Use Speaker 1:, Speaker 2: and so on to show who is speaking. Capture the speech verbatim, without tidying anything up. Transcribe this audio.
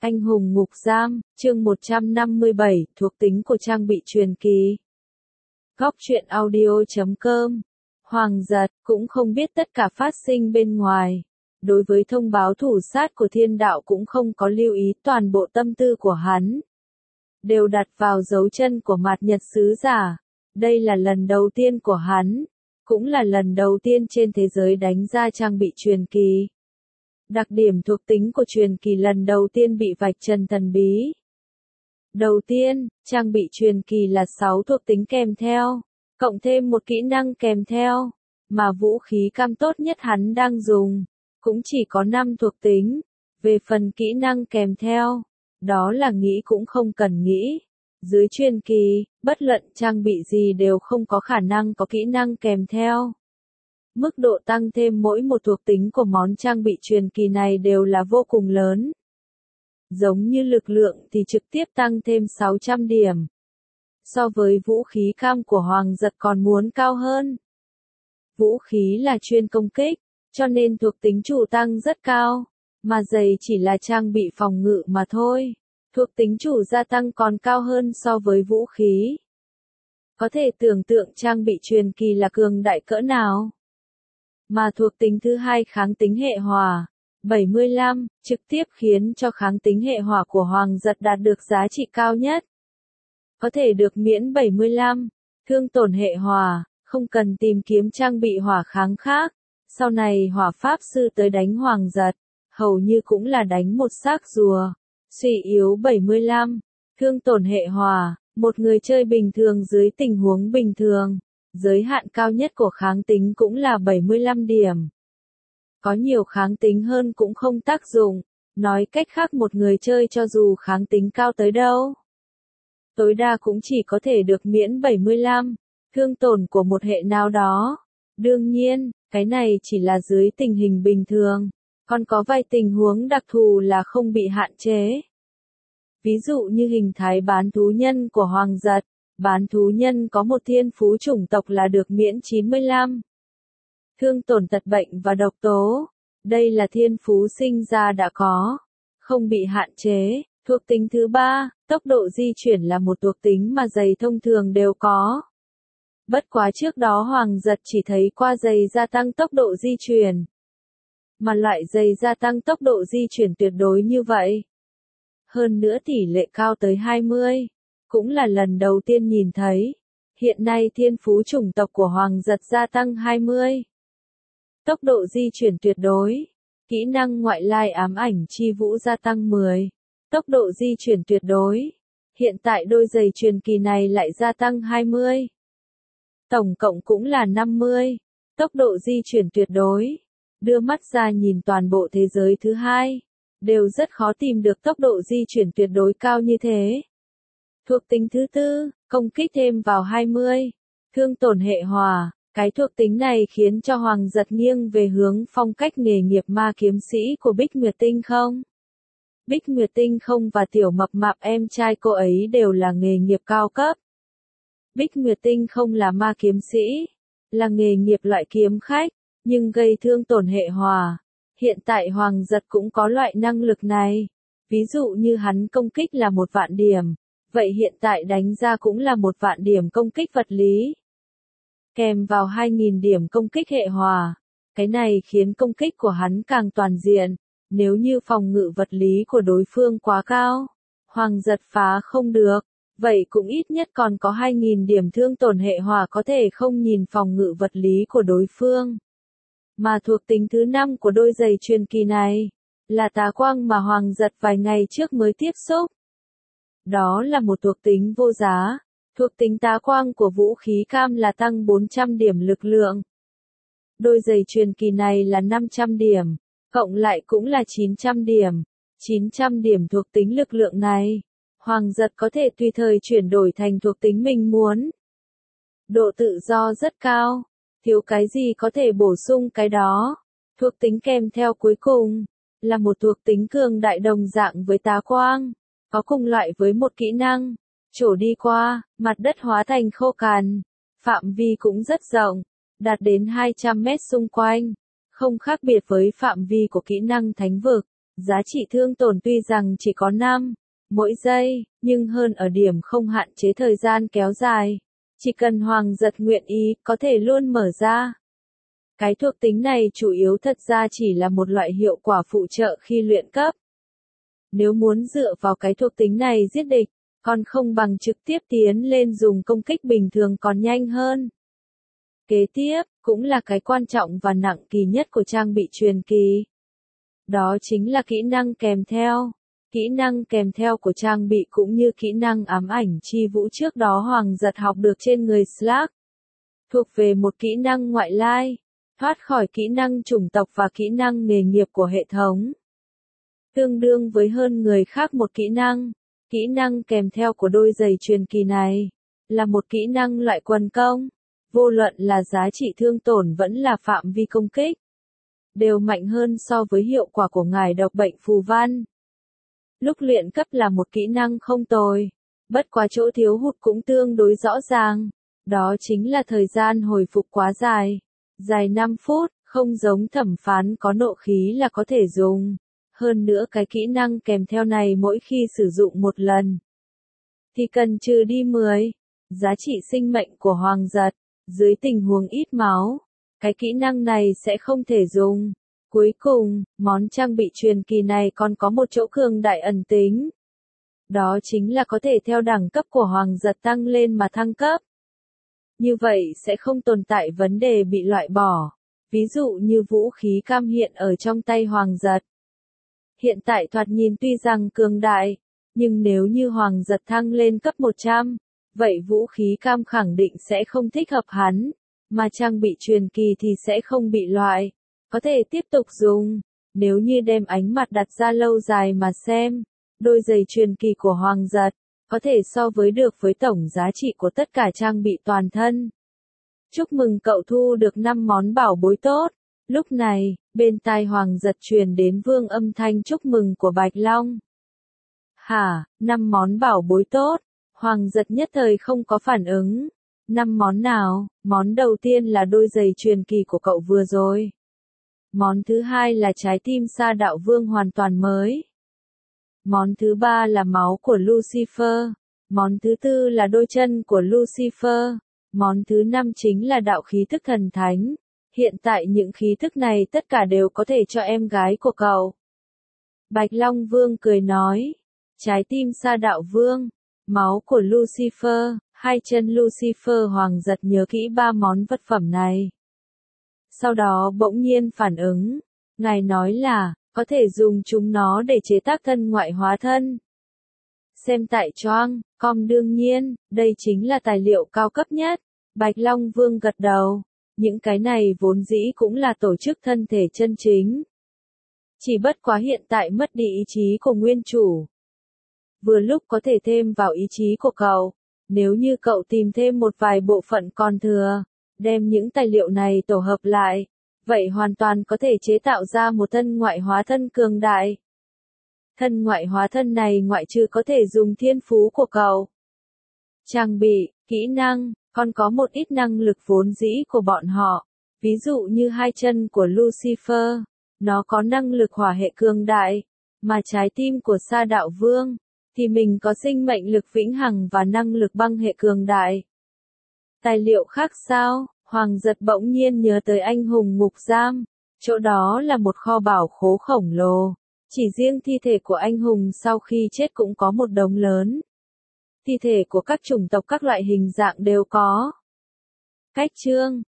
Speaker 1: Anh hùng ngục giam, chương một trăm năm mươi bảy, thuộc tính của trang bị truyền kỳ. Góc truyện audio chấm com. Hoàng giật, cũng không biết tất cả phát sinh bên ngoài. Đối với thông báo thủ sát của thiên đạo cũng không có lưu ý, toàn bộ tâm tư của hắn đều đặt vào dấu chân của Mạt Nhật sứ giả. Đây là lần đầu tiên của hắn, cũng là lần đầu tiên trên thế giới đánh ra trang bị truyền kỳ. Đặc điểm thuộc tính của truyền kỳ lần đầu tiên bị vạch trần thần bí. Đầu tiên, trang bị truyền kỳ là sáu thuộc tính kèm theo, cộng thêm một kỹ năng kèm theo, mà vũ khí cam tốt nhất hắn đang dùng, cũng chỉ có năm thuộc tính. Về phần kỹ năng kèm theo, đó là nghĩ cũng không cần nghĩ. Dưới truyền kỳ, bất luận trang bị gì đều không có khả năng có kỹ năng kèm theo. Mức độ tăng thêm mỗi một thuộc tính của món trang bị truyền kỳ này đều là vô cùng lớn. Giống như lực lượng thì trực tiếp tăng thêm sáu trăm điểm. So với vũ khí cam của Hoàng giật còn muốn cao hơn. Vũ khí là chuyên công kích, cho nên thuộc tính chủ tăng rất cao, mà giày chỉ là trang bị phòng ngự mà thôi. Thuộc tính chủ gia tăng còn cao hơn so với vũ khí. Có thể tưởng tượng trang bị truyền kỳ là cường đại cỡ nào. Mà thuộc tính thứ hai kháng tính hệ hỏa, bảy mươi lăm, trực tiếp khiến cho kháng tính hệ hỏa của Hoàng giật đạt được giá trị cao nhất. Có thể được miễn bảy mươi lăm, thương tổn hệ hỏa, không cần tìm kiếm trang bị hỏa kháng khác. Sau này hỏa pháp sư tới đánh Hoàng giật, hầu như cũng là đánh một xác rùa. Suy yếu bảy mươi lăm, thương tổn hệ hỏa, một người chơi bình thường dưới tình huống bình thường. Giới hạn cao nhất của kháng tính cũng là bảy mươi lăm điểm. Có nhiều kháng tính hơn cũng không tác dụng, nói cách khác một người chơi cho dù kháng tính cao tới đâu, tối đa cũng chỉ có thể được miễn bảy mươi lăm, thương tổn của một hệ nào đó. Đương nhiên, cái này chỉ là dưới tình hình bình thường, còn có vài tình huống đặc thù là không bị hạn chế. Ví dụ như hình thái bán thú nhân của Hoàng giật. Bán thú nhân có một thiên phú chủng tộc là được miễn chín mươi lăm. Thương tổn tật bệnh và độc tố. Đây là thiên phú sinh ra đã có, không bị hạn chế. Thuộc tính thứ ba, tốc độ di chuyển là một thuộc tính mà giày thông thường đều có. Bất quá trước đó Hoàng giật chỉ thấy qua giày gia tăng tốc độ di chuyển. Mà loại giày gia tăng tốc độ di chuyển tuyệt đối như vậy. Hơn nữa tỷ lệ cao tới hai mươi. Cũng là lần đầu tiên nhìn thấy. Hiện nay thiên phú chủng tộc của Hoàng giật gia tăng hai mươi. Tốc độ di chuyển tuyệt đối. Kỹ năng ngoại lai ám ảnh chi vũ gia tăng mười. Tốc độ di chuyển tuyệt đối. Hiện tại đôi giày truyền kỳ này lại gia tăng hai mươi. Tổng cộng cũng là năm mươi. Tốc độ di chuyển tuyệt đối. Đưa mắt ra nhìn toàn bộ thế giới thứ hai, đều rất khó tìm được tốc độ di chuyển tuyệt đối cao như thế. Thuộc tính thứ tư, công kích thêm vào hai mươi. Thương tổn hệ hỏa, cái thuộc tính này khiến cho Hoàng giật nghiêng về hướng phong cách nghề nghiệp ma kiếm sĩ của Bích Nguyệt Tinh không. Bích Nguyệt Tinh không và tiểu mập mạp em trai cô ấy đều là nghề nghiệp cao cấp. Bích Nguyệt Tinh không là ma kiếm sĩ, là nghề nghiệp loại kiếm khách, nhưng gây thương tổn hệ hỏa. Hiện tại Hoàng giật cũng có loại năng lực này. Ví dụ như hắn công kích là một vạn điểm. Vậy hiện tại đánh ra cũng là một vạn điểm công kích vật lý. Kèm vào hai nghìn điểm công kích hệ hỏa. Cái này khiến công kích của hắn càng toàn diện. Nếu như phòng ngự vật lý của đối phương quá cao, Hoàng giật phá không được. Vậy cũng ít nhất còn có hai nghìn điểm thương tổn hệ hỏa có thể không nhìn phòng ngự vật lý của đối phương. Mà thuộc tính thứ năm của đôi giày truyền kỳ này, là tà quang mà Hoàng giật vài ngày trước mới tiếp xúc. Đó là một thuộc tính vô giá. Thuộc tính tá quang của vũ khí cam là tăng bốn trăm điểm lực lượng. Đôi giày truyền kỳ này là năm trăm điểm, cộng lại cũng là chín trăm điểm. chín trăm điểm thuộc tính lực lượng này, Hoàng giật có thể tùy thời chuyển đổi thành thuộc tính mình muốn. Độ tự do rất cao, thiếu cái gì có thể bổ sung cái đó. Thuộc tính kèm theo cuối cùng, là một thuộc tính cường đại đồng dạng với tá quang. Có cùng loại với một kỹ năng, trổ đi qua, mặt đất hóa thành khô cằn. Phạm vi cũng rất rộng, đạt đến hai trăm mét xung quanh. Không khác biệt với phạm vi của kỹ năng thánh vực. Giá trị thương tổn tuy rằng chỉ có năm mỗi giây, nhưng hơn ở điểm không hạn chế thời gian kéo dài. Chỉ cần Hoàng Giật nguyện ý, có thể luôn mở ra. Cái thuộc tính này chủ yếu thật ra chỉ là một loại hiệu quả phụ trợ khi luyện cấp. Nếu muốn dựa vào cái thuộc tính này giết địch, còn không bằng trực tiếp tiến lên dùng công kích bình thường còn nhanh hơn. Kế tiếp, cũng là cái quan trọng và nặng kỳ nhất của trang bị truyền kỳ. Đó chính là kỹ năng kèm theo. Kỹ năng kèm theo của trang bị cũng như kỹ năng ám ảnh chi vũ trước đó Hoàng Giật học được trên người Slack. Thuộc về một kỹ năng ngoại lai, thoát khỏi kỹ năng chủng tộc và kỹ năng nghề nghiệp của hệ thống. Tương đương với hơn người khác một kỹ năng. Kỹ năng kèm theo của đôi giày truyền kỳ này là một kỹ năng loại quần công. Vô luận là giá trị thương tổn vẫn là phạm vi công kích, đều mạnh hơn so với hiệu quả của ngải độc bệnh phù văn. Lúc luyện cấp là một kỹ năng không tồi, bất quá chỗ thiếu hụt cũng tương đối rõ ràng. Đó chính là thời gian hồi phục quá dài. Dài năm phút, không giống thẩm phán có nộ khí là có thể dùng. Hơn nữa cái kỹ năng kèm theo này mỗi khi sử dụng một lần, thì cần trừ đi mười giá trị sinh mệnh của Hoàng Giật. Dưới tình huống ít máu, cái kỹ năng này sẽ không thể dùng. Cuối cùng, món trang bị truyền kỳ này còn có một chỗ cường đại ẩn tính. Đó chính là có thể theo đẳng cấp của Hoàng Giật tăng lên mà thăng cấp. Như vậy sẽ không tồn tại vấn đề bị loại bỏ. Ví dụ như vũ khí cam hiện ở trong tay Hoàng Giật. Hiện tại thoạt nhìn tuy rằng cường đại, nhưng nếu như Hoàng Giật thăng lên cấp một trăm, vậy vũ khí cam khẳng định sẽ không thích hợp hắn, mà trang bị truyền kỳ thì sẽ không bị loại, có thể tiếp tục dùng. Nếu như đem ánh mặt đặt ra lâu dài mà xem, đôi giày truyền kỳ của Hoàng Giật có thể so với được với tổng giá trị của tất cả trang bị toàn thân. Chúc mừng cậu thu được năm món bảo bối tốt. Lúc này, bên tai Hoàng Giật truyền đến vương âm thanh chúc mừng của Bạch Long. Hả, năm món bảo bối tốt? Hoàng Giật nhất thời không có phản ứng. Năm món nào? Món đầu tiên là đôi giày truyền kỳ của cậu vừa rồi. Món thứ hai là trái tim Sa Đạo Vương hoàn toàn mới. Món thứ ba là máu của Lucifer. Món thứ tư là đôi chân của Lucifer. Món thứ năm chính là đạo khí thức thần thánh. Hiện tại những khí thức này tất cả đều có thể cho em gái của cậu. Bạch Long Vương cười nói. Trái tim Sa Đạo Vương, máu của Lucifer, hai chân Lucifer. Hoàng Giật nhớ kỹ ba món vật phẩm này. Sau đó bỗng nhiên phản ứng. Ngài nói là, có thể dùng chúng nó để chế tác thân ngoại hóa thân. Xem tại choang, com đương nhiên, đây chính là tài liệu cao cấp nhất. Bạch Long Vương gật đầu. Những cái này vốn dĩ cũng là tổ chức thân thể chân chính. Chỉ bất quá hiện tại mất đi ý chí của nguyên chủ. Vừa lúc có thể thêm vào ý chí của cậu. Nếu như cậu tìm thêm một vài bộ phận còn thừa, đem những tài liệu này tổ hợp lại, vậy hoàn toàn có thể chế tạo ra một thân ngoại hóa thân cường đại. Thân ngoại hóa thân này ngoại trừ có thể dùng thiên phú của cậu, trang bị, kỹ năng, còn có một ít năng lực vốn dĩ của bọn họ. Ví dụ như hai chân của Lucifer, nó có năng lực hỏa hệ cường đại, mà trái tim của Sa Đạo Vương, thì mình có sinh mệnh lực vĩnh hằng và năng lực băng hệ cường đại. Tài liệu khác sao? Hoàng Giật bỗng nhiên nhớ tới anh hùng ngục giam. Chỗ đó là một kho bảo khố khổng lồ. Chỉ riêng thi thể của anh hùng sau khi chết cũng có một đống lớn. Thi thể của các chủng tộc các loại hình dạng đều có. Cách chương